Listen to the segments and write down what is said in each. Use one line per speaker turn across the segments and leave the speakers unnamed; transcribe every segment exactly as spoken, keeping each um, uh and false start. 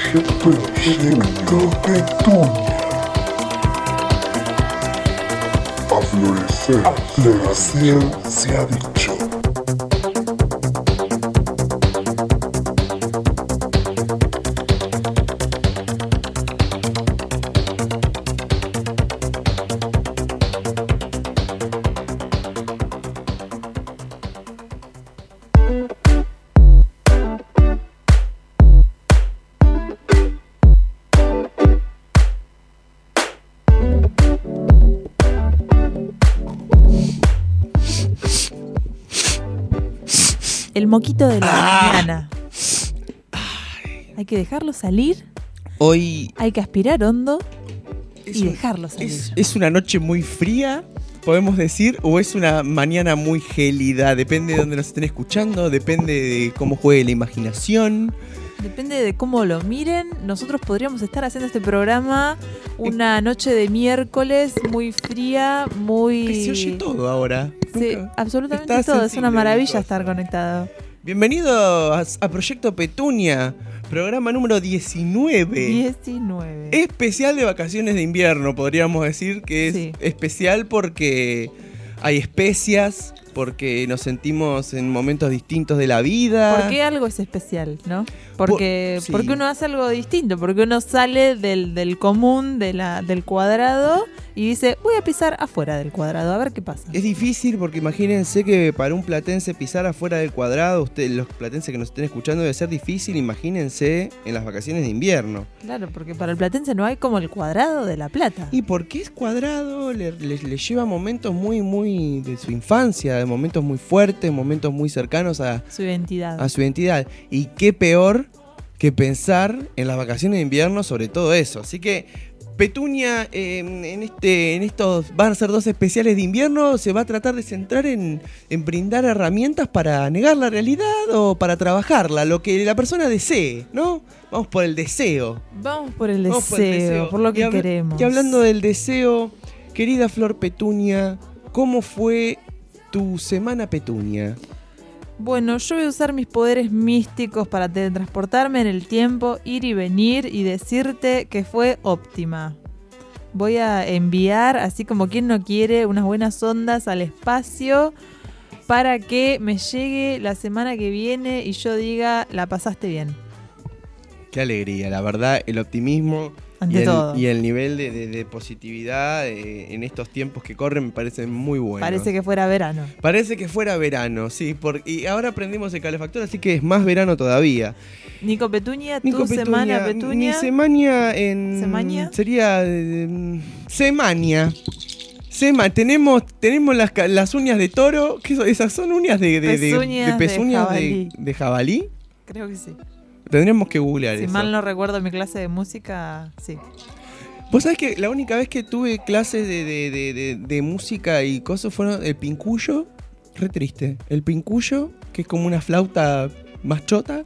Proyecto Petunia. A florecer, florecer se ha dicho.
El moquito de la
ah.
mañana. Hay que dejarlo salir.
Hoy
hay que aspirar hondo y
un,
dejarlo salir.
Es, es una noche muy fría, podemos decir, o es una mañana muy gélida. Depende de dónde nos estén escuchando, depende de cómo juegue la imaginación.
Depende de cómo lo miren. Nosotros podríamos estar haciendo este programa una noche de miércoles muy fría, muy...
Que se oye todo ahora.
Sí,
Nunca
absolutamente todo. Es una maravilla estar conectado.
Bienvenido a, a Proyecto Petunia, programa número diecinueve.
diecinueve.
Especial de vacaciones de invierno, podríamos decir que es sí. especial porque hay especias, porque nos sentimos en momentos distintos de la vida.
Porque algo es especial, ¿no? Porque,
Por, sí.
porque uno hace algo distinto, porque uno sale del, del común, de la, del cuadrado y dice, voy a pisar afuera del cuadrado, a ver qué pasa.
Es difícil porque imagínense que para un platense pisar afuera del cuadrado, ustedes, los platenses que nos estén escuchando, debe ser difícil, imagínense en las vacaciones de invierno.
Claro, porque para el platense no hay como el cuadrado de La Plata.
Y porque es cuadrado, le, le, le lleva momentos muy, muy de su infancia, de momentos muy fuertes, momentos muy cercanos a
su identidad.
A su identidad. Y qué peor que pensar en las vacaciones de invierno sobre todo eso. Así que Petunia, eh, en, este, en estos van a ser dos especiales de invierno, se va a tratar de centrar en, en brindar herramientas para negar la realidad o para trabajarla, lo que la persona desee, ¿no? Vamos por el deseo.
Vamos por el deseo,
Vamos por, el deseo.
por lo que
y hab-
queremos.
Y hablando del deseo, querida Flor Petunia, ¿cómo fue tu semana Petunia?
Bueno, yo voy a usar mis poderes místicos para teletransportarme en el tiempo, ir y venir y decirte que fue óptima. Voy a enviar, así como quien no quiere, unas buenas ondas al espacio para que me llegue la semana que viene y yo diga, la pasaste bien.
Qué alegría, la verdad, el optimismo
Ante
y, el,
todo.
y el nivel de, de, de positividad eh, en estos tiempos que corren me parece muy bueno.
Parece que fuera verano.
Parece que fuera verano, sí. Por, y ahora prendimos el calefactor, así que es más verano todavía.
Nico Petunia,
Nico
tu
Petunia,
semana Petunia.
Mi semana en...
¿Semaña?
Sería... Eh, semania. Sema, tenemos tenemos las, las uñas de toro. ¿Qué son? ¿Esas son uñas de, de,
pezuñas
de, de pezuñas
de
de,
jabalí.
de jabalí?
Creo que sí.
Tendríamos que googlear
Si
eso.
mal no recuerdo mi clase de música, sí.
Vos sabés que la única vez que tuve clases de, de, de, de, de música y cosas fueron el pincuyo, re triste. El pincuyo, que es como una flauta más chota,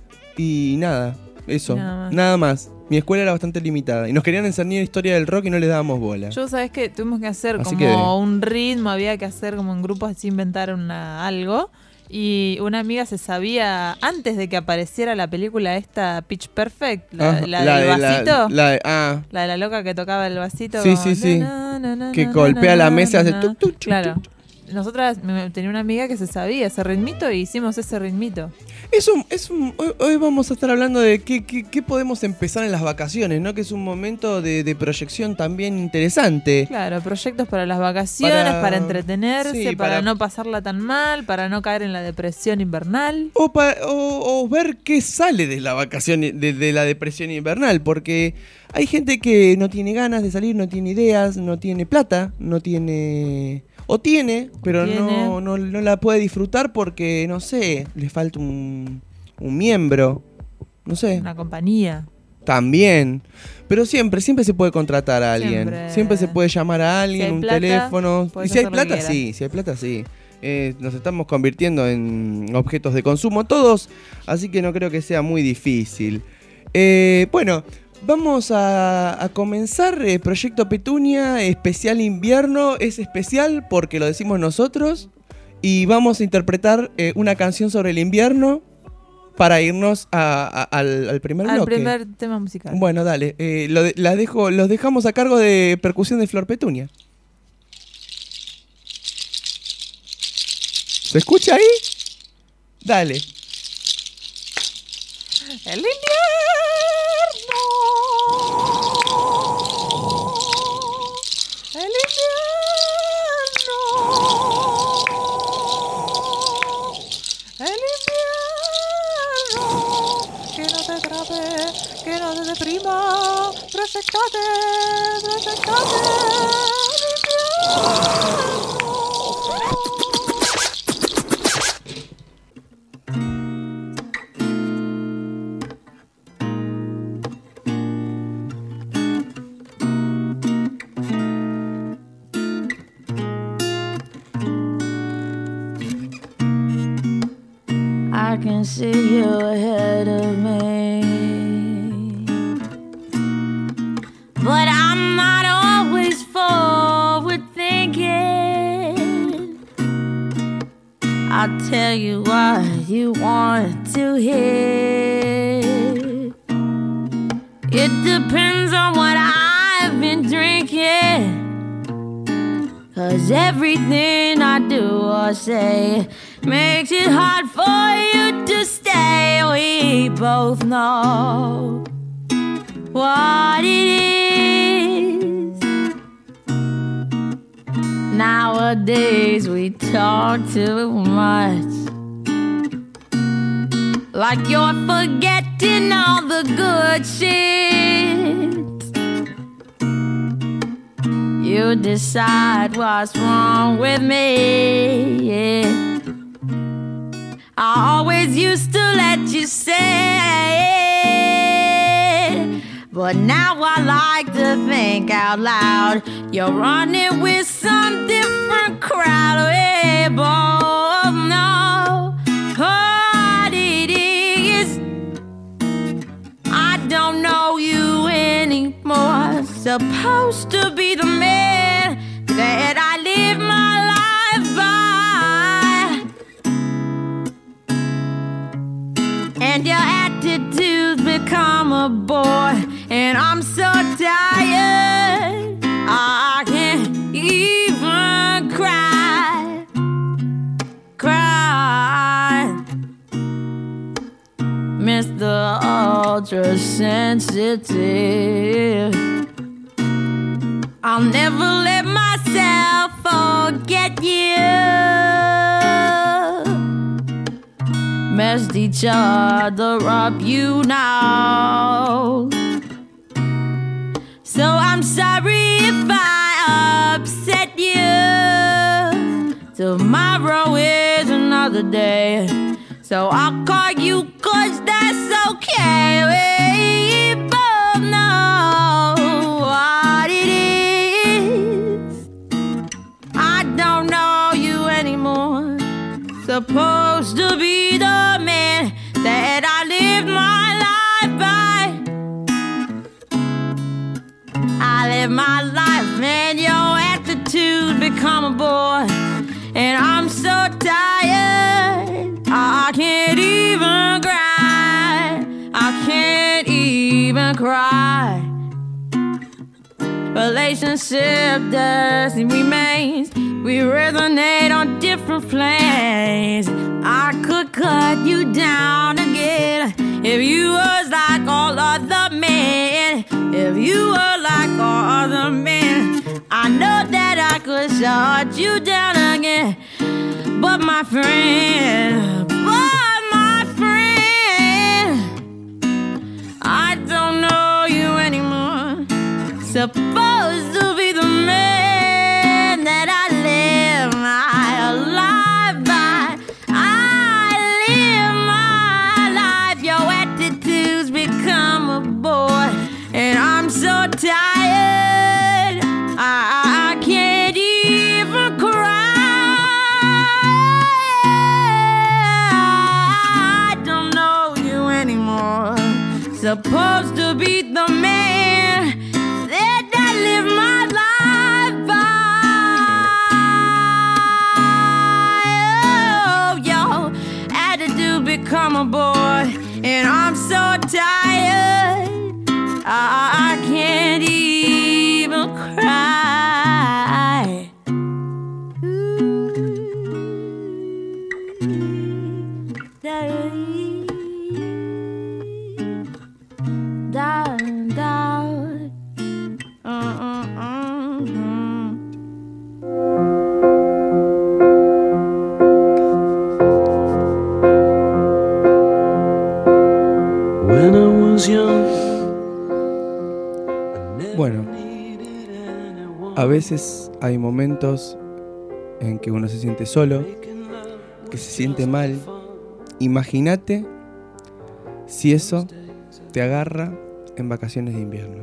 y nada, eso,
Nada más.
nada más. Mi escuela era bastante limitada y nos querían enseñar historia del rock y no les dábamos bola.
Yo, ¿sabés qué? Tuvimos que hacer
Así
como
que-
un ritmo, había que hacer como en grupos así, inventar una, algo. Y una amiga se sabía, antes de que apareciera la película esta, Pitch Perfect, la,
Ajá,
la del
de la-
vasito. La,
La, de- ah,
de la loca que tocaba el vasito.
Sí,
como
sí, sí.
na, na, na,
que
na,
golpea
na,
la
na,
mesa y hace
na.
tuc, tuc, tuc,
Claro.
tuc.
Nosotras, me- tenía una amiga que se sabía ese ritmito y hicimos ese ritmito.
Es un, es un, hoy, hoy vamos a estar hablando de qué, qué, qué podemos empezar en las vacaciones, ¿no? Que es un momento de, de proyección también interesante.
Claro, proyectos para las vacaciones,
Para-
para, entretenerse,
sí,
para,
para-
no pasarla tan mal, para no caer en la depresión invernal.
O, pa- o, o ver qué sale de la vacación, de, de la depresión invernal, porque hay gente que no tiene ganas de salir, no tiene ideas, no tiene plata, no tiene... O tiene, pero
Tiene.
No, no, no la puede disfrutar porque, no sé, le falta un, un miembro, no sé,
Una compañía.
también. Pero siempre, siempre se puede contratar a alguien. Siempre,
Siempre.
se puede llamar a alguien,
Si hay
un
plata,
teléfono. Y
podés
si hay
hacer lo que
plata,
quieras.
sí, si hay plata, sí. Eh, nos estamos convirtiendo en objetos de consumo todos, así que no creo que sea muy difícil. Eh, bueno, vamos a, a comenzar eh, Proyecto Petunia, especial invierno. Es especial porque lo decimos nosotros y vamos a interpretar eh, una canción sobre el invierno para irnos a- a- al, al primer
Al
bloque.
primer tema musical.
Bueno, dale. Eh, lo de- la dejo, los dejamos a cargo de percusión de Flor Petunia. ¿Se escucha ahí? Dale.
El invierno. El invierno. El invierno. Que no te atrape, que no te deprima. Proyectate, proyectate. El invierno.
I can see you ahead of me, but I'm not always forward thinking. I'll tell you what you want to hear. It depends on what I've been drinking, 'cause everything I do or say makes it hard for you to stay. We both know what it is. Nowadays we talk too much, like you're forgetting all the good shit. You decide what's wrong with me, yeah. I always used to let you say it, but now I like to think out loud. You're running with some different crowd. We both know what it is. I don't know you anymore. Supposed to be the man that I live my life by, and your attitude's become a bore, and I'm so tired I can't even cry, cry. Mister Ultra Sensitive, I'll never let myself forget you. Messed each other up, you know. So I'm sorry if I upset you. Tomorrow is another day, so I'll call you 'cause that's okay. We both know what it is. I don't know you anymore. Supposed to be the man that I live my life by. I live my life and your attitude become a bore, and I'm so tired I can't even cry. I can't even cry. Relationship doesn't remains. We resonate on different planes. I could cut you down again if you was like all other men. If you were like all other men, I know that I could shut you down again. But my friend, but my friend, I don't know you anymore. Supposed to be the man that I live my life by. I live my life. Your attitudes become a bore, and I'm so tired I, I can't even cry. I don't know you anymore. Supposed to be the man that I live my life by. Oh, your attitude become a boy, and I'm so tired I, I can't even cry. Ooh, down, down, uh-uh-uh-uh.
When I was young.
Bueno, a veces hay momentos en que uno se siente solo, que se siente mal. Imagínate si eso te agarra en vacaciones de invierno.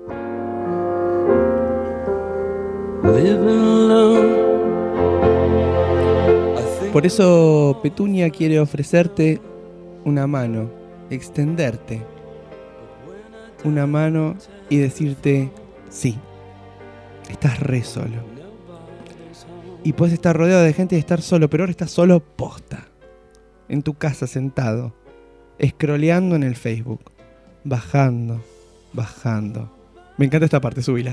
Por eso Petunia quiere ofrecerte una mano, extenderte una mano y decirte, sí, estás re solo. Y puedes estar rodeado de gente y estar solo, pero ahora estás solo posta. En tu casa sentado, scrolleando en el Facebook, bajando, bajando. Me encanta esta parte, subila.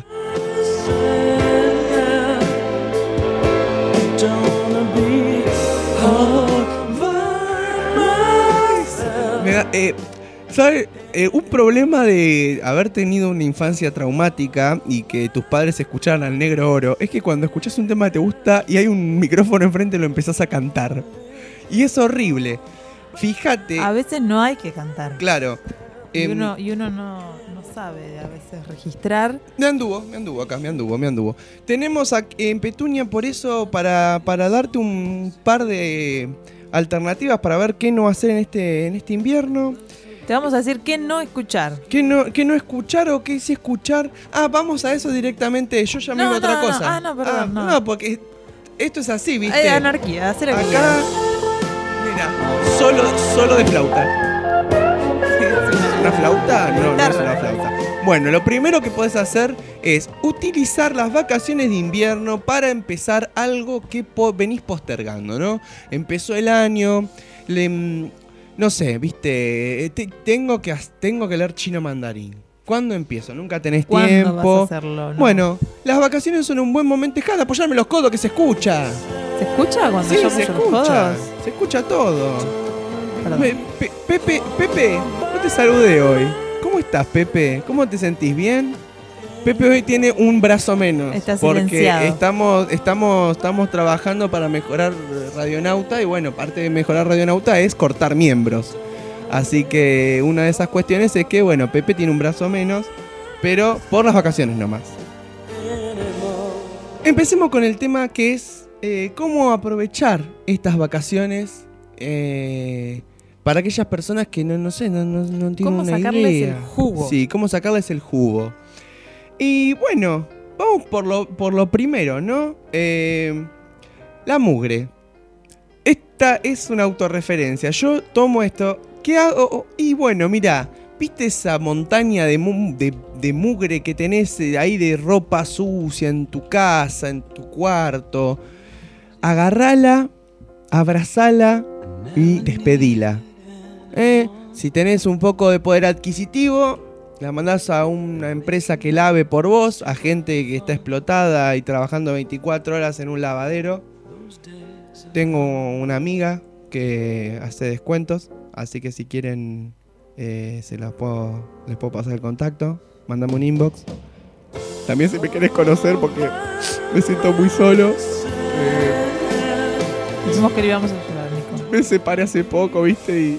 Me da, eh, ¿sabes? Eh, un problema de haber tenido una infancia traumática y que tus padres escucharan al Negro Oro es que cuando escuchas un tema que te gusta y hay un micrófono enfrente lo empezás a cantar. Y es horrible. Fíjate.
A veces no hay que cantar.
Claro.
Y
eh,
uno, y uno no, no sabe a veces registrar.
Me anduvo, me anduvo acá, me anduvo, me anduvo. Tenemos a, en Petunia por eso para, para darte un par de alternativas para ver qué no hacer en este, en este invierno.
Te vamos a decir qué no escuchar.
¿Qué no, qué no escuchar o qué sí escuchar? Ah, vamos a eso directamente. Yo llamé
No,
a otra
no,
cosa.
no. Ah, no, perdón,
Ah,
no.
no, porque esto es así, ¿viste?
Hay anarquía, hacer lo que
Acá,
quieras.
mira, solo, solo de flauta. ¿Es una flauta? No, no es una flauta. Bueno, lo primero que podés hacer es utilizar las vacaciones de invierno para empezar algo que po- venís postergando, ¿no? Empezó el año, le... No sé, viste, te, tengo, que, tengo que leer chino mandarín. ¿Cuándo empiezo? Nunca tenés
¿Cuándo
tiempo.
vas a hacerlo? No.
Bueno, las vacaciones son un buen momento. Deja de apoyarme los codos que se escucha.
¿Se escucha cuando
Sí,
yo
se
apoyo los
escucha.
codos?
Se escucha todo.
Perdón.
Me- Pe- Pepe, Pepe, no te saludé hoy. ¿Cómo estás, Pepe? ¿Cómo te sentís? ¿Bien? Pepe hoy tiene un brazo menos.
Está
porque
silenciado.
estamos, estamos, estamos trabajando para mejorar Radionauta. Y bueno, parte de mejorar Radionauta es cortar miembros. Así que una de esas cuestiones es que, bueno, Pepe tiene un brazo menos, pero por las vacaciones nomás. Empecemos con el tema que es eh, cómo aprovechar estas vacaciones eh, para aquellas personas que no, no sé, no, no, no tienen
¿Cómo
una
sacarles
idea.
el jugo?
Sí, cómo sacarles el jugo. Y bueno, vamos por lo, por lo primero, ¿no? Eh, la mugre. Esta es una autorreferencia. Yo tomo esto. ¿Qué hago? Y bueno, mira, ¿viste esa montaña de, mu- de, de mugre que tenés ahí de ropa sucia en tu casa, en tu cuarto? Agarrala, abrazala y despedila. ¿Eh? Si tenés un poco de poder adquisitivo, la mandás a una empresa que lave por vos, a gente que está explotada y trabajando veinticuatro horas en un lavadero. Tengo una amiga que hace descuentos, así que si quieren eh, se las puedo, les puedo pasar el contacto. Mándame un inbox. También si me querés conocer porque me siento muy solo. Eh,
Dijimos que le íbamos a ayudar, Nico.
me separé hace poco, ¿viste? Y...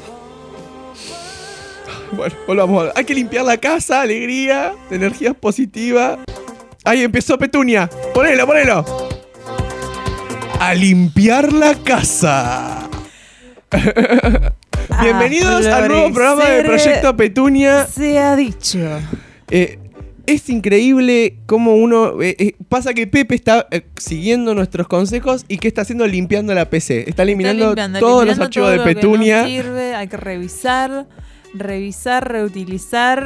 Bueno, volvamos. Hay que limpiar la casa, alegría, energías positivas. Ahí empezó Petunia. Ponelo, ponelo. A limpiar la casa. Bienvenidos al nuevo programa de Proyecto Petunia.
Se ha dicho.
Eh, es increíble cómo uno... eh, eh, pasa que Pepe está eh, siguiendo nuestros consejos y ¿qué está haciendo? Limpiando la P C. Está eliminando
Está limpiando,
todos
eliminando
los archivos
todo
de
lo que
Petunia.
no sirve, hay que revisar, revisar, reutilizar,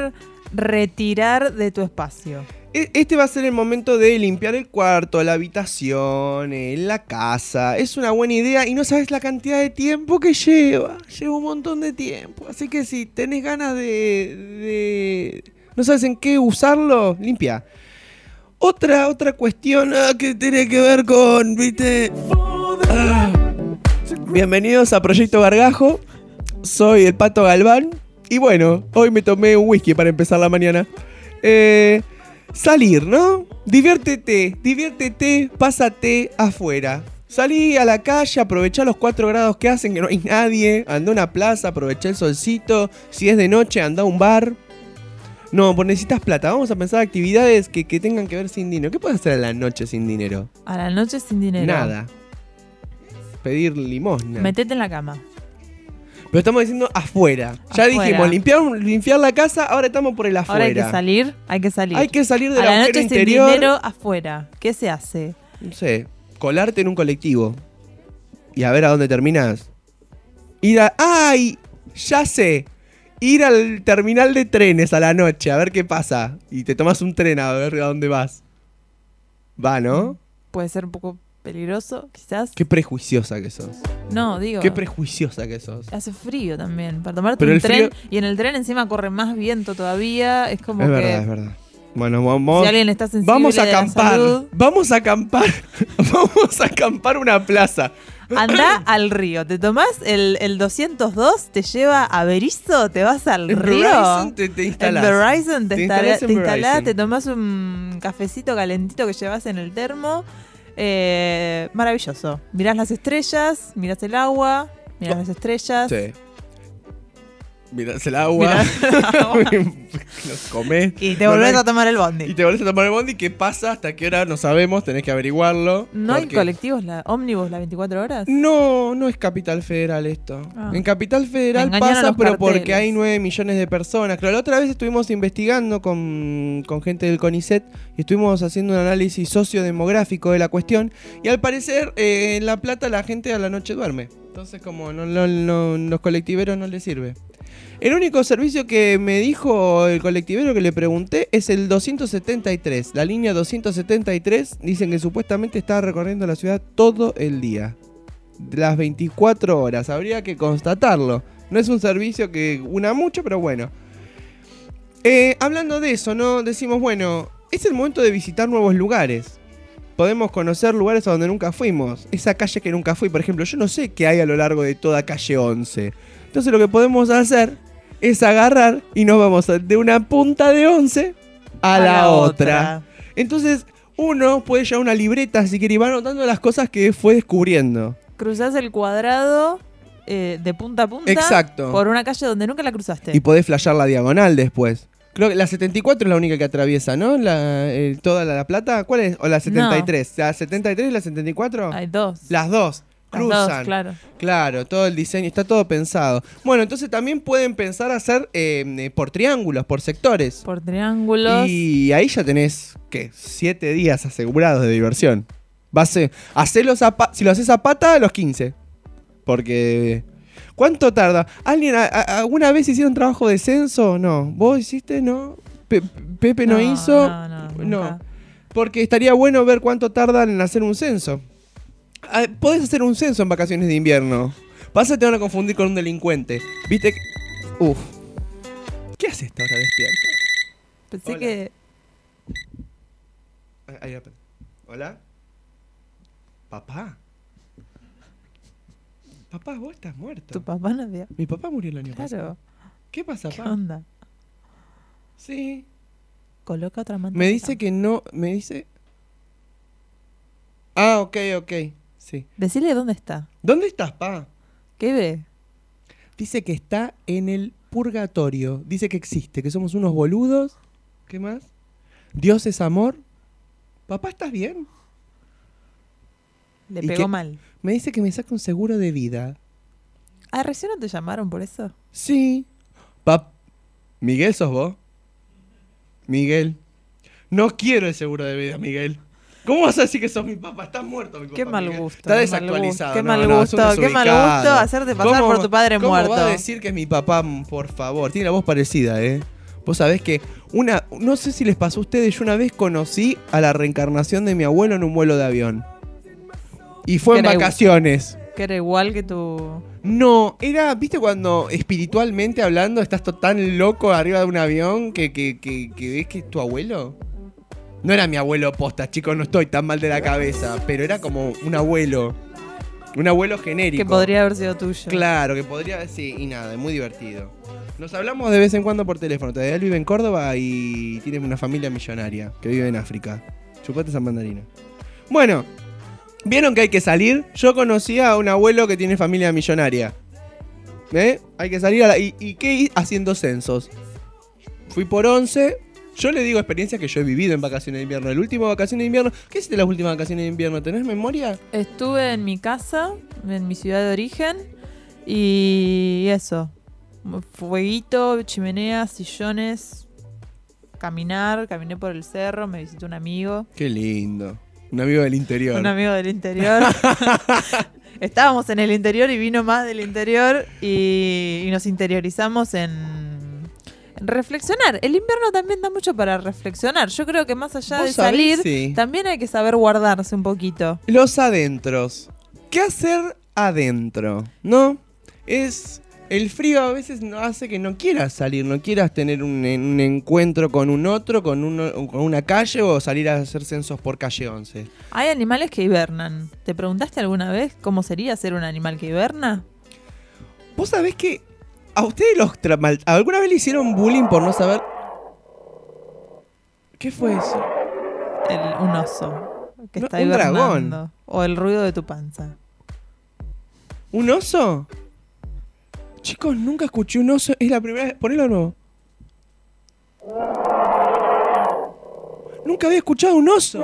retirar de tu espacio.
Este va a ser el momento de limpiar el cuarto, la habitación, eh, la casa. Es una buena idea y no sabes la cantidad de tiempo que lleva. Lleva un montón de tiempo. Así que si tenés ganas de... de... no sabes en qué usarlo, limpia. Otra, otra cuestión ah, que tiene que ver con, ¿viste? Ah. Bienvenidos a Proyecto Gargajo. Soy el Pato Galván. Y bueno, hoy me tomé un whisky para empezar la mañana. Eh... Salir, ¿no? Diviértete, diviértete, pásate afuera. Salí a la calle, aprovechá los cuatro grados que hacen, que no hay nadie. Anda a una plaza, aprovechá el solcito. Si es de noche, anda a un bar. No, pues necesitas plata. Vamos a pensar actividades que, que tengan que ver sin dinero. ¿Qué puedes hacer a la noche sin dinero?
A la noche sin dinero.
Nada. Pedir limosna.
Metete en la cama.
Pero estamos diciendo afuera. Ya
Afuera.
dijimos, limpiar, limpiar la casa, ahora estamos por el afuera.
Ahora hay que salir, hay que salir.
Hay que salir del
a la
agujero
noche
interior.
sin dinero afuera. ¿Qué se hace?
No sé, colarte en un colectivo. Y a ver a dónde terminás. Ir a... ¡Ay! Ya sé. Ir al terminal de trenes a la noche, a ver qué pasa. Y te tomas un tren a ver a dónde vas. Va, ¿no?
Puede ser un poco peligroso, quizás.
Qué prejuiciosa que sos.
No, digo.
Qué prejuiciosa que sos.
Hace frío también. Para tomarte
Pero
un
el
tren.
frío-
Y en el tren encima corre más viento todavía. Es como
Es
que.
verdad, es verdad. Bueno, vamos,
Si alguien está sensible
vamos a
de la
acampar.
salud,
Vamos a acampar. Vamos a acampar una plaza.
anda al río. Te tomás el, el doscientos dos, te lleva a Berizo, te vas al
En
río.
Verizon te, te
En
instalás.
Verizon te,
Te
instala-
instalás en
te instalás,
Verizon.
te tomás un cafecito calentito que llevas en el termo. Eh, maravilloso. Mirás las estrellas, mirás el agua, mirás las estrellas.
Sí. Mirás el agua. Los comés.
Y te
No,
volvés
no hay-
a tomar el bondi.
Y te volvés a tomar el bondi. ¿Qué pasa? ¿Hasta qué hora? No sabemos. Tenés que averiguarlo.
¿No hay
porque-
colectivos, la, ómnibus, las veinticuatro horas?
No, no es Capital Federal esto.
Ah.
En Capital Federal
Me engañaron
pasa,
los
pero
carteles.
porque hay nueve millones de personas. Claro, la otra vez estuvimos investigando con, con gente del CONICET y estuvimos haciendo un análisis sociodemográfico de la cuestión. Y al parecer, eh, en La Plata la gente a la noche duerme. Entonces, como no, no- no- los colectiveros no les sirve. El único servicio que me dijo el colectivero que le pregunté es el doscientos setenta y tres. La línea doscientos setenta y tres dicen que supuestamente está recorriendo la ciudad todo el día. Las veinticuatro horas. Habría que constatarlo. No es un servicio que una mucho, pero bueno. Eh, hablando de eso, ¿no? Decimos, bueno, es el momento de visitar nuevos lugares. Podemos conocer lugares a donde nunca fuimos. Esa calle que nunca fui, por ejemplo, yo no sé qué hay a lo largo de toda calle once. Entonces lo que podemos hacer es agarrar y nos vamos de una punta de once a, la, otra. Entonces uno puede llevar una libreta si quiere y va anotando las cosas que fue descubriendo.
Cruzás el cuadrado eh, de punta a punta.
Exacto.
Por una calle donde nunca la cruzaste.
Y podés flashear la diagonal después. Creo que la setenta y cuatro es la única que atraviesa, ¿no? La, eh, toda la, la Plata. ¿Cuál es? ¿O la setenta y tres? ¿La setenta y tres y la setenta y cuatro?
Hay dos.
Las dos.
Las
Cruzan.
dos, claro.
Claro, todo el diseño, está todo pensado. Bueno, entonces también pueden pensar hacer eh, eh, por triángulos, por sectores.
Por triángulos.
Y ahí ya tenés, ¿qué? Siete días asegurados de diversión. Vas a hacerlo a pa- si lo haces a pata, a los quince. Porque... ¿Cuánto tarda? ¿Alguien a- a- alguna vez hicieron trabajo de censo? No. ¿Vos hiciste? No. Pe- Pepe no, hizo.
No, no,
No.
nunca.
Porque estaría bueno ver cuánto tardan en hacer un censo. Ah, podés hacer un censo en vacaciones de invierno. Pasa, te van a confundir con un delincuente. ¿Viste? que- Uf. ¿Qué hace esta hora despierta?
Pensé
Hola.
que.
Ah, ahí, espera. ¿Hola? ¿Papá? Papá, vos estás muerto.
Tu papá no había.
Mi papá murió el año pasado.
Claro.
¿Qué pasa,
¿Qué
papá?
onda?
Sí.
Coloca otra manta.
Me dice que no. Me dice. Ah, ok, ok. Sí.
Decirle dónde está.
¿Dónde estás, pa?
¿Qué ve?
Dice que está en el purgatorio. Dice que existe, que somos unos boludos. ¿Qué más? Dios es amor. Papá, ¿estás bien?
Le
¿Y
pegó
qué?
mal.
Me dice que me saque un seguro de vida.
Ah, ¿recién no te llamaron por eso?
Sí. Pap Miguel, ¿sos vos? Miguel. No quiero el seguro de vida, Miguel. ¿Cómo vas a decir que sos mi papá? Estás muerto, mi papá.
Qué mal
Miguel.
gusto.
Está
qué
desactualizado.
Qué
No,
mal
no,
gusto,
es un
qué mal
desubicado.
gusto hacerte pasar
¿Cómo-
por tu padre
¿Cómo
muerto.
va a decir que es mi papá, por favor? Tiene la voz parecida, ¿eh? Vos sabés que una, no sé si les pasó a ustedes, yo una vez conocí a la reencarnación de mi abuelo en un vuelo de avión. Y fue en
Era
vacaciones.
Que era igual que tu...
No, era, ¿viste cuando espiritualmente hablando estás to- tan loco arriba de un avión que, que, que, que ves que es tu abuelo? No era mi abuelo posta, chicos, no estoy tan mal de la cabeza, pero era como un abuelo. Un abuelo genérico.
Que podría haber sido tuyo.
Claro, que podría, sí, y nada, muy divertido. Nos hablamos de vez en cuando por teléfono. Todavía él vive en Córdoba y tiene una familia millonaria que vive en África. Chupate esa mandarina. Bueno, ¿vieron que hay que salir? Yo conocí a un abuelo que tiene familia millonaria. ¿Eh? Hay que salir a la... ¿Y, y qué? Haciendo censos. Fui por once. Yo le digo experiencias que yo he vivido en vacaciones de invierno. El último vacaciones de invierno... ¿Qué hiciste las últimas vacaciones de invierno? ¿Tenés memoria?
Estuve en mi casa, en mi ciudad de origen, y eso. Fueguito, chimenea, sillones, caminar, caminé por el cerro, me visitó un amigo.
Qué lindo. Un amigo del interior.
Un amigo del interior. Estábamos en el interior y vino más del interior y, y nos interiorizamos en, en reflexionar. El invierno también da mucho para reflexionar. Yo creo que más allá
¿Vos
de
sabés?
salir,
Sí.
también hay que saber guardarse un poquito.
Los adentros. ¿Qué hacer adentro? ¿No? Es... El frío a veces no hace que no quieras salir, no quieras tener un, un encuentro con un otro, con, uno, con una calle o salir a hacer censos por calle once.
Hay animales que hibernan. ¿Te preguntaste alguna vez cómo sería ser un animal que hiberna?
¿Vos sabés que a ustedes los tra- mal- alguna vez le hicieron bullying por no saber? ¿Qué fue eso?
El, un oso que
No,
está
un
hibernando.
dragón.
O el ruido de tu panza.
¿Un oso? Chicos, nunca escuché un oso. Es la primera vez. Ponelo de nuevo. Nunca había escuchado un oso.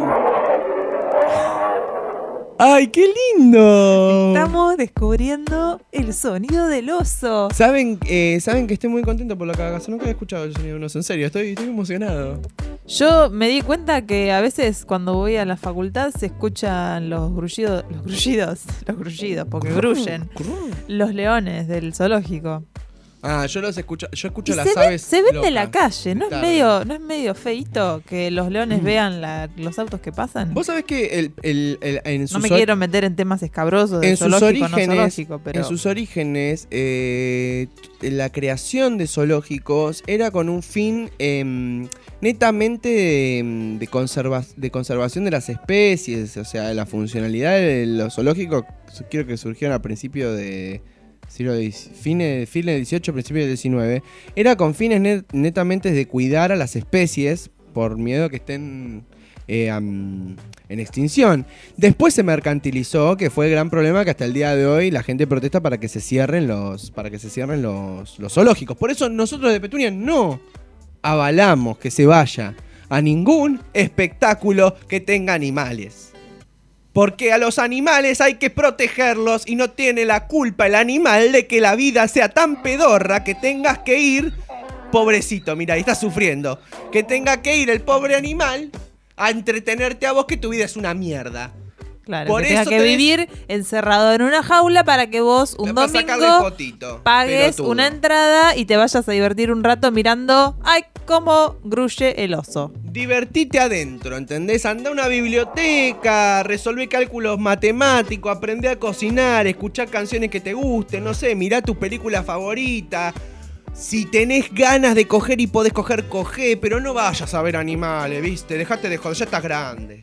¡Ay, qué lindo!
Estamos descubriendo el sonido del oso.
Saben, eh, saben que estoy muy contento por lo que hagas. Nunca había escuchado el sonido de un oso. En serio, estoy, estoy emocionado.
Yo me di cuenta que a veces cuando voy a la facultad se escuchan los grullidos, los grullidos, los grullidos, porque grullen, los leones del zoológico.
Ah, yo los escucho. Yo escucho
Y
las
se, ve-
aves.
se ven de
locas.
la calle, ¿no es
Tarde.
medio, no es medio feíto que los leones vean la- los autos que pasan?
Vos sabés que el, el, el- en
No
sus
me
or-
quiero meter en temas escabrosos de
en sus
zoológico, no
orígenes,
zoológico, pero
en sus orígenes eh, t- la creación de zoológicos era con un fin em, netamente de, de, conserva- de conservación de las especies, o sea, la funcionalidad de los zoológicos, quiero que surgieron a principio de siglo diez, fines, fines del dieciocho, principios del diecinueve, era con fines net- netamente de cuidar a las especies por miedo que estén eh, um, en extinción. Después se mercantilizó, que fue el gran problema que hasta el día de hoy la gente protesta para que se cierren los, para que se cierren los, los zoológicos. Por eso nosotros de Petunia no avalamos que se vaya a ningún espectáculo que tenga animales. Porque a los animales hay que protegerlos y no tiene la culpa el animal de que la vida sea tan pedorra que tengas que ir, pobrecito, mira, ahí está sufriendo, que tenga que ir el pobre animal a entretenerte a vos que tu vida es una mierda.
claro,
por
que tenga
eso
que
tenés-
vivir encerrado en una jaula para que vos un
Para sacarle
domingo
fotito,
pagues
pelotudo.
una entrada y te vayas a divertir un rato mirando, ay, cómo gruye el oso.
Divertite adentro, ¿entendés? Anda a una biblioteca, resolvé cálculos matemáticos, aprende a cocinar, escuchá canciones que te gusten, no sé, mirá tu película favorita. Si tenés ganas de coger y podés coger, cogé, pero no vayas a ver animales, ¿viste? Dejate de joder, ya estás grande.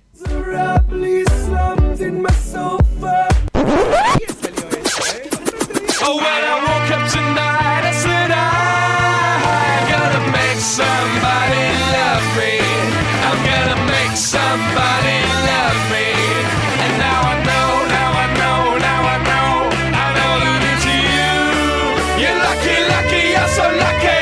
Ahí salió eso, ¿eh?
Oh, when I woke up tonight, I said I gotta make somebody love me. I'm gonna make somebody love me. And now I know, now I know, now I know, I know that it's you. You're lucky, lucky, you're so lucky.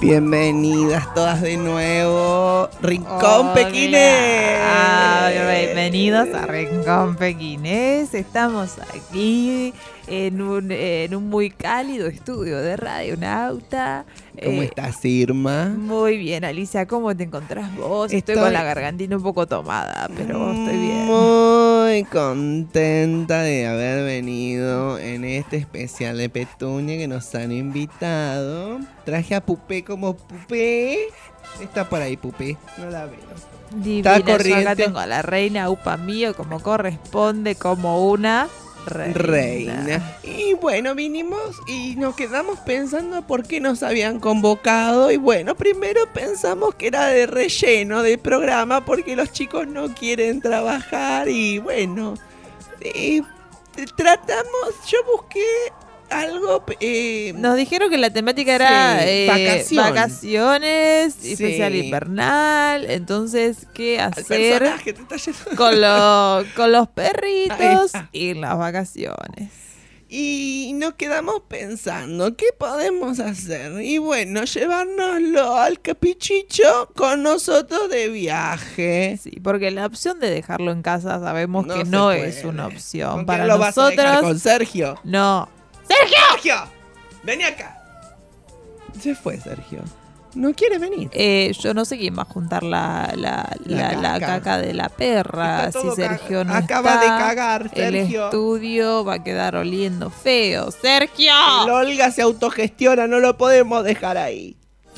Bienvenidas todas de nuevo. Rincón
Hola.
Pequinés.
Ah, bienvenidos a Rincón Pequinés. Estamos aquí en un, en un muy cálido estudio de Radio Nauta.
¿Cómo
Eh,
estás, Irma?
Muy bien, Alicia. ¿Cómo te encontrás vos? Estoy,
Estoy-
con la gargantina un poco tomada, pero estoy bien.
Muy contenta de haber venido en este especial de Petunia que nos han invitado. Traje a Pupé como Pupé. Está por ahí, Pupé. No la veo.
Divina, yo
corriendo.
acá tengo a la reina Upa mío como corresponde, como una reina.
Reina. Y bueno, vinimos y nos quedamos pensando por qué nos habían convocado. Y bueno, primero pensamos que era de relleno del programa porque los chicos no quieren trabajar. Y bueno, eh, tratamos, yo busqué algo... eh,
Nos dijeron que la temática era
Sí,
eh,
vacación.
vacaciones,
Sí.
especial invernal. Entonces, ¿qué
al
hacer
personaje, te está yendo-
con, lo- con los perritos
Ahí está.
y en las vacaciones?
Y nos quedamos pensando, ¿qué podemos hacer? Y bueno, llevárnoslo al capichicho con nosotros de viaje.
Sí, porque la opción de dejarlo en casa sabemos
No
que
se
no
puede.
es una opción.
¿Con
Para
quién lo vas a dejar?
nosotros,
Con Sergio.
no.
¡Sergio! ¡Vení acá! Se fue Sergio. No quiere venir.
Eh, yo no sé quién va a juntar la, la,
La
la, la
caca.
caca de la perra.
Está
Si
todo
Sergio
ca-
no
acaba
está,
de cagar,
el
Sergio.
estudio va a quedar oliendo feo. ¡Sergio!
El Olga se autogestiona, no lo podemos dejar ahí.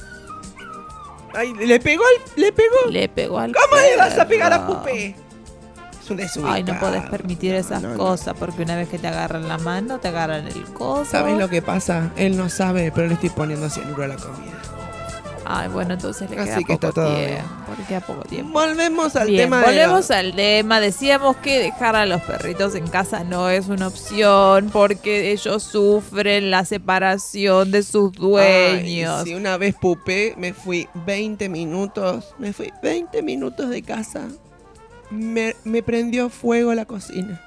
Ay, ¿le pegó? al- ¿Le pegó?
Le pegó al
¿Cómo le vas a pegar a
perro.
Pupé? Es un desubicado.
Ay, no podés permitir esas
No, no.
cosas porque una vez que te agarran la mano, te agarran el codo.
¿Sabes lo que pasa? Él no sabe, pero le estoy poniendo cianuro a la comida.
Ay, bueno, entonces le
Así
queda
que está
poco
todo
tiempo.
bien.
Porque queda poco tiempo.
Volvemos al
Bien,
tema de
volvemos
la-
al tema. Decíamos que dejar a los perritos en casa no es una opción porque ellos sufren la separación de sus dueños.
Ay, si una vez Pupé me fui veinte minutos, me fui veinte minutos de casa, me, me prendió fuego la cocina.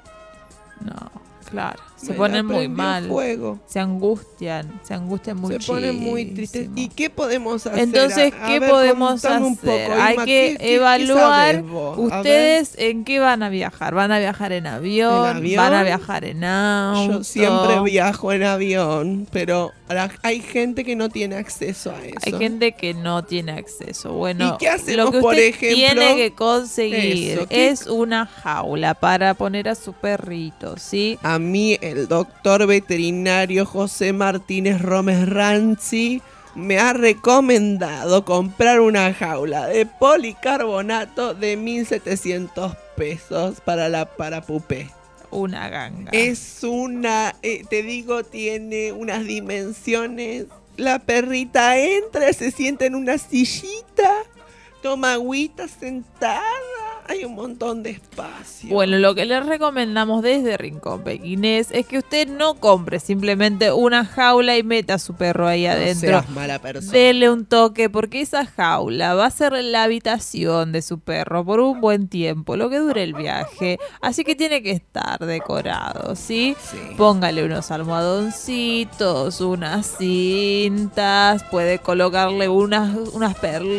No, claro. Se
Me
ponen
la
muy
prendió
mal.
fuego.
Se angustian. Se angustian
Se
muchísimo.
ponen muy tristes. ¿Y qué podemos hacer?
Entonces,
A- a
¿qué
ver,
podemos
contame un
hacer?
poco,
Hay
Irma,
que
¿qué- qué- qué
evaluar
sabés vos? A ver.
ustedes en qué van a viajar. ¿Van a viajar en avión?
¿En avión?
¿Van a viajar en auto?
Yo siempre viajo en avión, pero la- hay gente que no tiene acceso a eso.
Hay gente que no tiene acceso. Bueno,
¿Y qué hacemos,
lo que
por
usted
ejemplo?
tiene que conseguir
Eso, ¿qué-
es una jaula para poner a su perrito, ¿sí?
A mí el doctor veterinario José Martínez Rómez Ranzi me ha recomendado comprar una jaula de policarbonato de mil setecientos pesos para la para Pupé.
Una ganga.
Es una, eh, te digo, tiene unas dimensiones. La perrita entra, se sienta en una sillita, toma agüita sentada. Hay un montón de espacio.
Bueno, lo que les recomendamos desde Rincón Pequinés es que usted no compre simplemente una jaula y meta a su perro ahí
no
adentro.
seas mala persona.
Dele un toque porque esa jaula va a ser la habitación de su perro por un buen tiempo, lo que dure el viaje. Así que tiene que estar decorado, ¿sí?
Sí.
Póngale unos almohadoncitos, unas cintas, puede colocarle unas, unas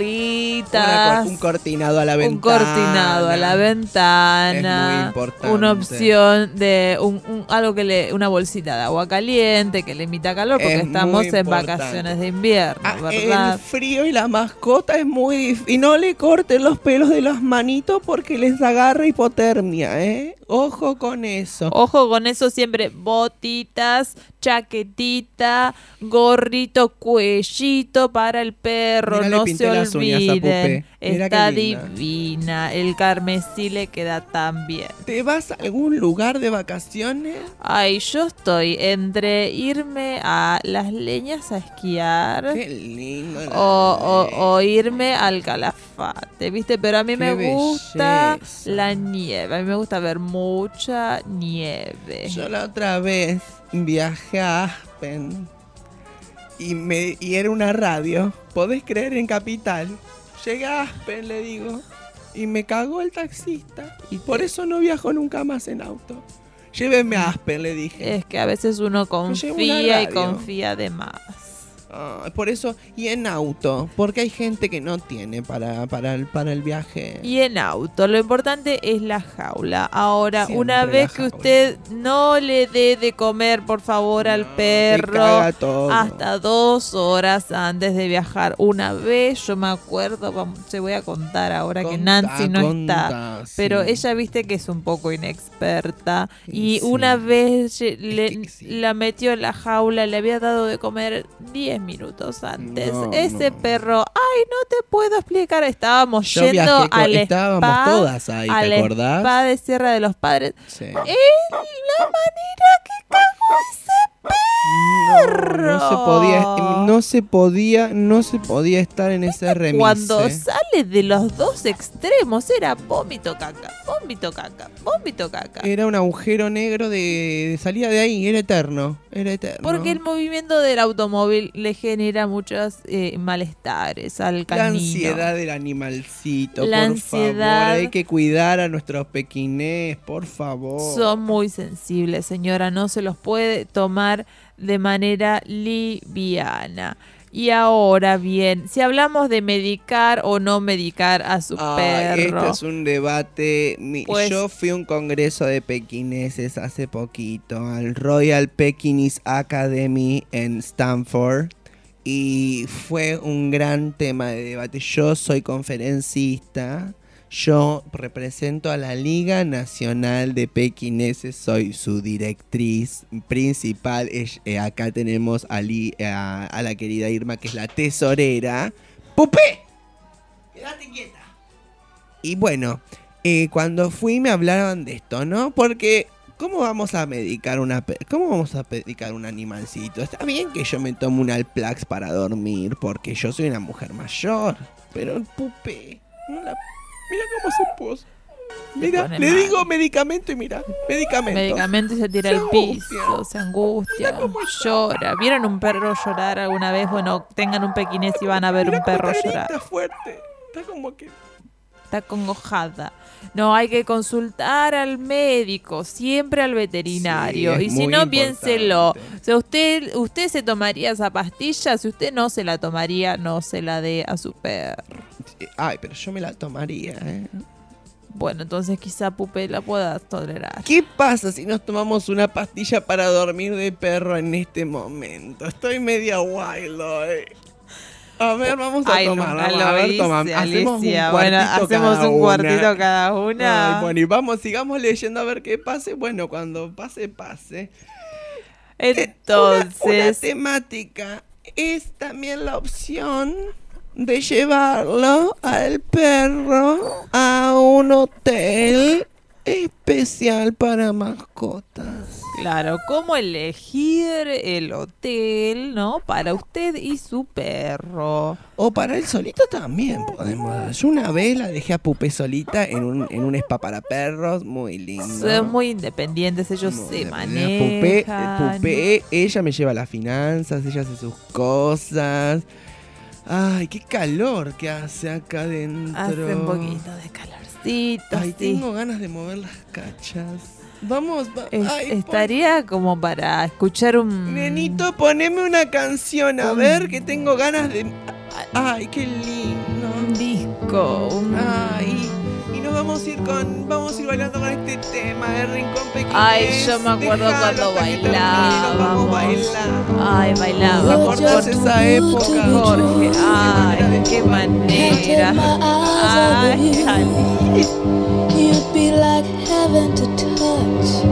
perlitas.
Una cor- un cortinado a la ventana.
Un cortinado a la ventana.
Es muy importante.
Una opción de un, un- algo que le. Una bolsita de agua caliente que le imita calor porque
Es
estamos
muy
en
importante.
vacaciones de invierno,
Ah,
¿verdad?
el frío y la mascota es muy difícil. Y no le corten los pelos de las manitos porque les agarra hipotermia, ¿eh? Ojo con eso.
Ojo con eso siempre, botitas, chaquetita, gorrito, cuellito para el perro,
Mira, le
no
pinté
se
las uñas a
olviden.
Pupé. Mira
Está
qué linda.
divina, el carmesí le queda tan bien.
¿Te vas a algún lugar de vacaciones?
Ay, yo estoy entre irme a Las Leñas a esquiar
Qué lindo. la
o,
ley.
o- o irme al Calafate, ¿viste? Pero a mí
Qué
me gusta
belleza.
la nieve, a mí me gusta ver mucha nieve.
Yo la otra vez viajé a Aspen y, me, y era una radio. ¿Podés creer en Capital? Llegué a Aspen, le digo, y me cagó el taxista.
Y
Por
te-
eso no viajo nunca más en auto. Llévenme a Aspen, le dije.
Es que a veces uno
llevo una
confía y
radio.
confía de más.
Ah, por eso, y en auto, porque hay gente que no tiene para, para, el, para el viaje.
Y en auto, lo importante es la jaula. Ahora,
Siempre
una
la
vez que
jaula.
usted no le dé de comer, por favor, al
No, te
perro,
caga todo.
hasta dos horas antes de viajar. Una vez, yo me acuerdo, vamos, se voy a contar ahora que
Contá,
Nancy no está,
contá, sí.
pero ella viste que es un poco inexperta y
Sí.
una vez lle- le-
que sí.
la metió en la jaula, le había dado de comer diez minutos antes.
No,
Ese
no.
perro, ay, no te puedo explicar, estábamos
Yo
yendo
viajé con-
al
estábamos
spa,
todas ahí, ¿te
al
acordás?
spa de Sierra de los Padres.
Sí.
Es la manera que cagó ese
No, no se podía, no se podía, no se podía estar en ese remise.
Cuando sale de los dos extremos era vómito caca, vómito caca, vómito caca.
Era un agujero negro de, de salida de ahí, era eterno, era eterno.
Porque el movimiento del automóvil le genera muchos eh, malestares al
La
canino.
ansiedad del animalcito,
La
por
ansiedad.
favor, hay que cuidar a nuestros pequinés, por favor.
Son muy sensibles, señora, no se los puede tomar de manera liviana. Y ahora bien, si hablamos de medicar o no medicar a su
Ay,
perro,
este es un debate. Mi-
Pues-
Yo fui a un congreso de pequineses hace poquito, al Royal Pekingese Academy en Stanford, y fue un gran tema de debate. Yo soy conferencista, yo represento a la Liga Nacional de Pequineses, soy su directriz principal. Es- eh, acá tenemos a, Li- a, a la querida Irma, que es la tesorera. ¡Pupé! ¡Quédate quieta! Y bueno, eh, cuando fui me hablaban de esto, ¿no? Porque, ¿cómo vamos a medicar una pe- ¿cómo vamos a medicar un animalcito? Está bien que yo me tome un Alplax para dormir, porque yo soy una mujer mayor. Pero el Pupé, no la... Mira cómo se puso. Mira,
pone
le
mal.
digo medicamento y mira, medicamento.
medicamento y se tira
Se
al
angustia.
piso, se angustia,
Mira cómo está.
llora. ¿Vieron un perro llorar alguna vez? Bueno, tengan un pequinés y van a ver
Mira
un
cómo
perro
está,
llorar.
grita fuerte. Está como que...
Está congojada. No, hay que consultar al médico, siempre al veterinario.
Sí,
y
es
si
muy
no, piénselo.
importante.
O sea, usted, usted se tomaría esa pastilla, si usted no se la tomaría, no se la dé a su perro.
Ay, pero yo me la tomaría, ¿eh?
Bueno, entonces quizá Pupe la pueda tolerar.
¿Qué pasa si nos tomamos una pastilla para dormir de perro en este momento? Estoy media wild hoy. A ver, vamos a
Ay,
tomar.
nunca
Vamos,
lo
a ver,
hice,
toma, hacemos un
Alicia.
cuartito
Bueno, hacemos
cada
un
una.
cuartito cada una.
Ay, bueno, y vamos, sigamos leyendo a ver qué pase. Bueno, cuando pase, pase. Eh, una-
Entonces,
una temática es también la opción de llevarlo al perro a un hotel especial para mascotas.
claro, cómo elegir el hotel, ¿no? Para usted y su perro.
O para él solito también podemos. Yo una vez la dejé a Pupe solita en un, en un spa para perros, muy lindo.
Son muy independientes, ellos
Muy
se
independiente. Pupe,
manejan.
Pupe, ella me lleva las finanzas, ella hace sus cosas. Ay, qué calor que hace acá adentro.
Hace un poquito de calorcito.
Ay,
sí.
tengo ganas de mover las cachas. Vamos, va-
Es-
ay,
estaría como para escuchar un...
pon- Nenito, poneme una canción, a
Un-
ver, que tengo ganas de... Ay, qué lindo.
un disco. Un...
Ay, y nos vamos a ir con... Vamos a ir bailando con este tema de Rincón Pequinés.
Ay, yo me acuerdo
Dejalo
cuando
hasta que termine y nos
bailábamos.
vamos a bailar.
Ay,
¿Te
bailaba.
acordás de esa época?
Jorge, ay, qué manera. Ay, Ali.
You'd be like heaven to touch.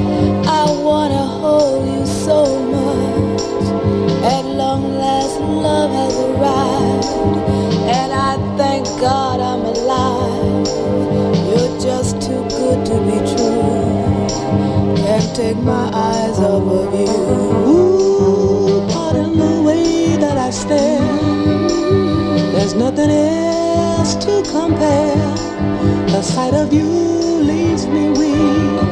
I wanna hold you so much. At long last, love has arrived, and I thank God I'm alive. You're just too good to be true. Can't take my eyes off of you. Ooh, pardon the way that I stare. There's nothing else to compare. The sight of you leaves me weak.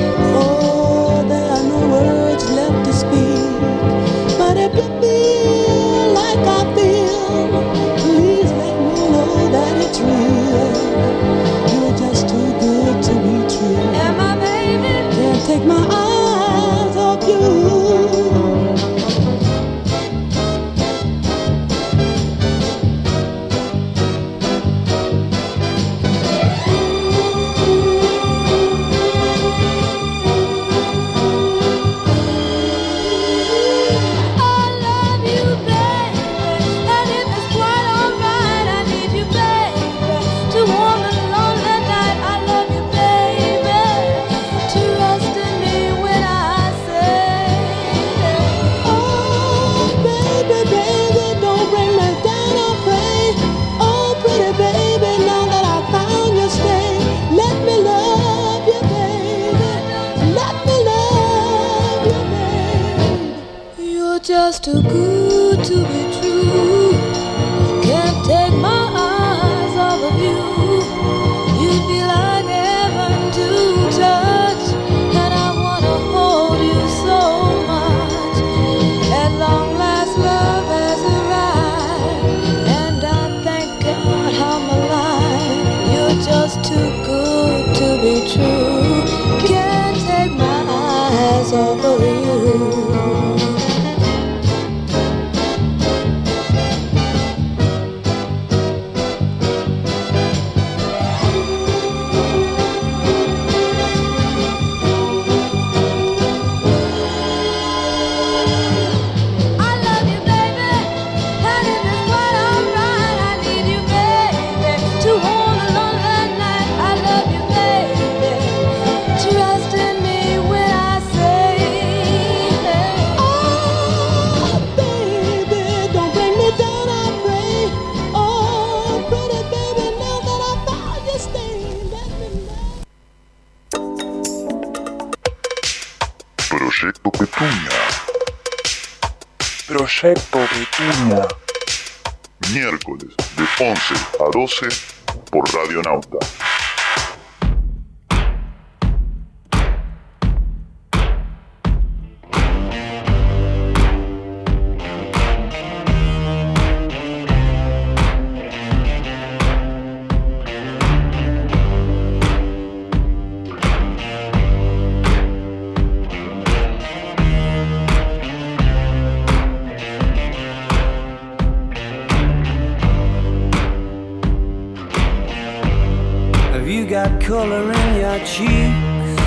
Oh, there are no words left to speak. But if you feel like I feel, please let me know that it's real. You're just too good to be true.
And my baby,
Can't take my eyes off you. too good to be true. Can't take my eyes off of you. You'd be like heaven to touch, and I wanna hold you so much. At long last, love has arrived, and I thank God I'm alive. You're just too good to be true. Can't take my eyes off of you.
Proyecto Petunia. Proyecto Petunia. Miércoles de once a doce por Radio Nauta.
Color in your cheeks.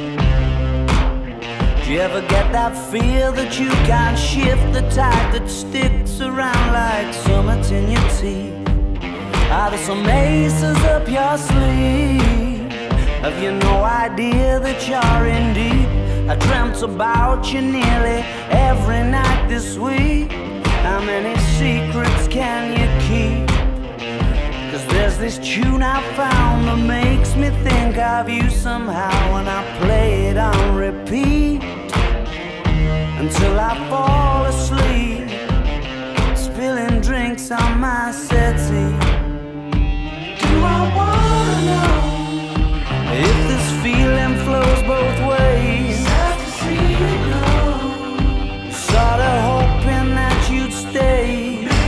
Do you ever get that feel that you can't shift, the type that sticks around like summits in your teeth? Are there some aces up your sleeve? Have you no idea that you're in deep? I dreamt about you nearly every night this week. How many secrets can you keep? Cause there's this tune I found that makes me think of you somehow, and I play it on repeat until I fall asleep, spilling drinks on my settee. Do I wanna know if this feeling flows both ways? Sad to see you go. Sorta hoping that you'd stay.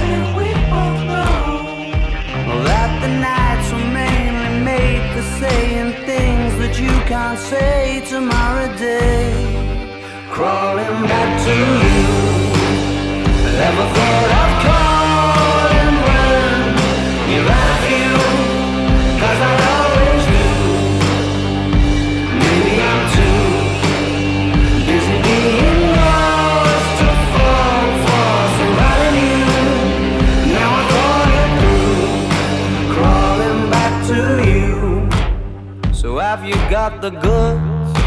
The nights were mainly made for saying things that you can't say tomorrow day. Crawling back to you. Never thought of calling when you're out of you, cause I always do. Maybe I'm too busy being lost to fall for somebody new. Now I thought it through. Crawling back to you. So have you got the goods?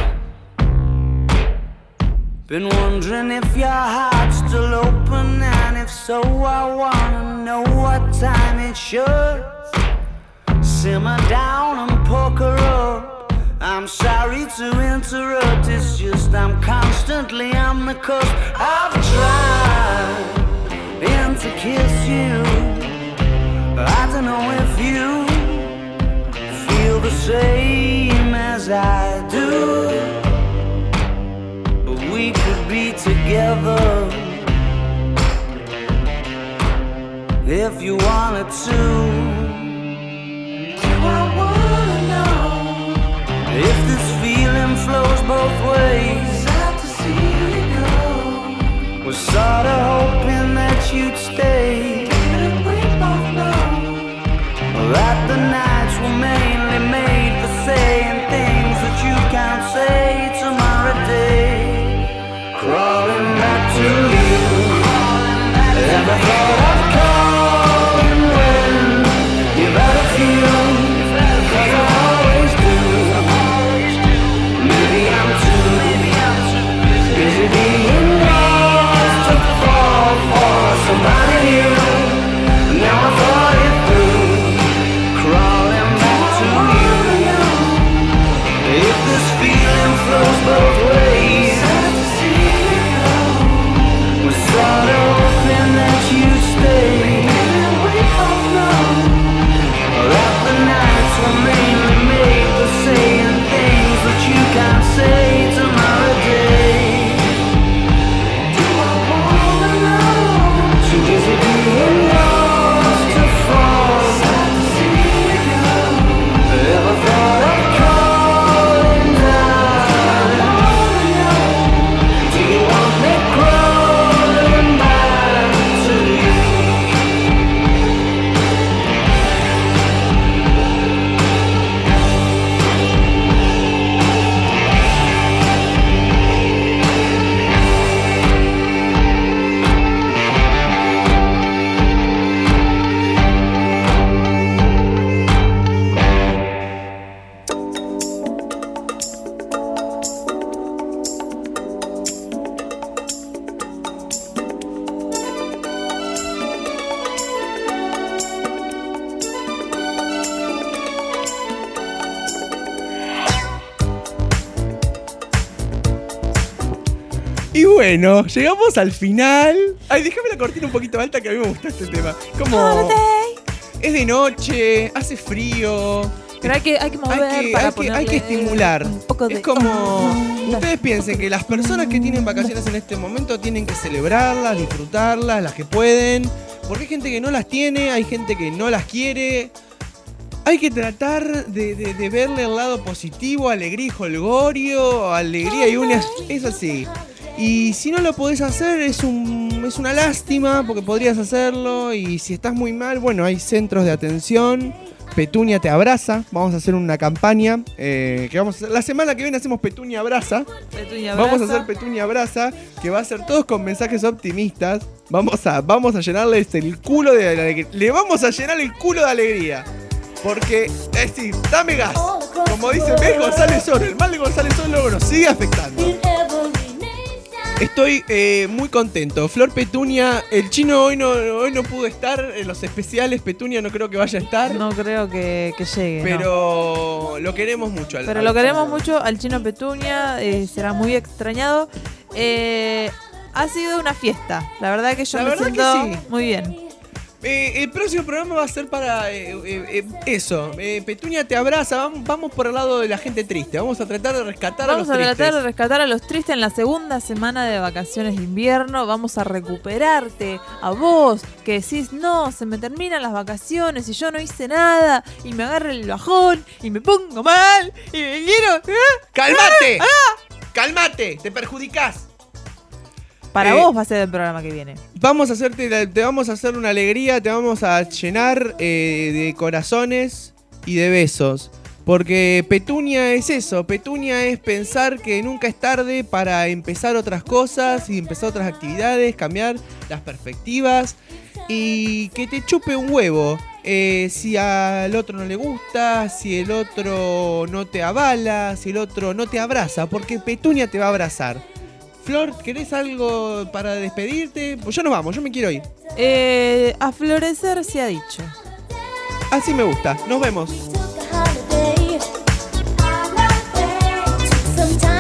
Been wondering if your heart's still open, and if so, I wanna know what time it should. Simmer down and poker up. I'm sorry to interrupt, it's just I'm constantly on the cusp. I've tried and to kiss you. I don't know if you feel the same as I do, but we could be together if you wanted to. Do I wanna know if this feeling flows both ways? Sad to see you go. Was sorta hoping that you'd stay. That the nights were mainly made for saying things that you can't say tomorrow day. Crawling back to you. Never thought of calling when you've had a few, cause I always do. Maybe I'm too busy being lost to fall for somebody.
bueno, llegamos al final. Ay, déjame la cortina un poquito alta que a mí me gusta este tema. Como es de noche, hace frío.
Pero hay que, hay que mover
Hay que,
para
hay que, hay
ponerle
que estimular.
un poco de
Es como.
onda.
Ustedes piensen que las personas que tienen vacaciones en este momento tienen que celebrarlas, disfrutarlas, las que pueden. Porque hay gente que no las tiene, hay gente que no las quiere. Hay que tratar de, de, de verle el lado positivo, alegría y jolgorio, alegría y uñas. Es así. Y si no lo podés hacer, es, un, es una lástima porque podrías hacerlo. Y si estás muy mal, bueno, hay centros de atención. Petunia te abraza. Vamos a hacer una campaña. Eh, que vamos a hacer, la semana que viene hacemos Petunia Abraza.
Petunia
Vamos a
abraza.
hacer Petunia Abraza, que va a ser todos con mensajes optimistas. Vamos a, vamos a llenarles el culo de alegría. Le vamos a llenar el culo de alegría. Porque, es decir, dame gas. Como dice B. González Oro, el mal de González Oro nos sigue afectando. Estoy eh, muy contento. Flor Petunia, el chino hoy no, hoy no pudo estar en los especiales. Petunia no creo que vaya a estar.
No creo que, que llegue. no.
Pero lo queremos mucho. Al,
Pero
al
lo queremos
chino.
mucho al chino Petunia, eh, será muy extrañado. Eh, ha sido una fiesta, la verdad que yo
La
me
verdad que
siento
sí.
muy bien.
Eh, el próximo programa va a ser para eh, eh, eh, eso. Eh, Petunia te abraza. Vamos, vamos por el lado de la gente triste. Vamos a tratar de rescatar
Vamos
a
a
los
tratar de
tristes.
rescatar a los tristes en la segunda semana de vacaciones de invierno. Vamos a recuperarte a vos que decís, no, se me terminan las vacaciones y yo no hice nada y me agarra el bajón y me pongo mal y me quiero... ¡Ah!
¡Cálmate! ¡Cálmate! ¡Te perjudicás!
Para
Eh,
vos va a ser el programa que viene.
Vamos a hacerte, la- te vamos a hacer una alegría, te vamos a llenar eh, de corazones y de besos. Porque Petunia es eso, Petunia es pensar que nunca es tarde para empezar otras cosas y empezar otras actividades, cambiar las perspectivas y que te chupe un huevo. Eh, si al otro no le gusta, si el otro no te avala, si el otro no te abraza, porque Petunia te va a abrazar. Flor, ¿querés algo para despedirte? Pues ya nos vamos, yo me quiero ir.
Eh, a florecer se ha dicho.
Así me gusta, nos vemos.
Took a holiday. Took some time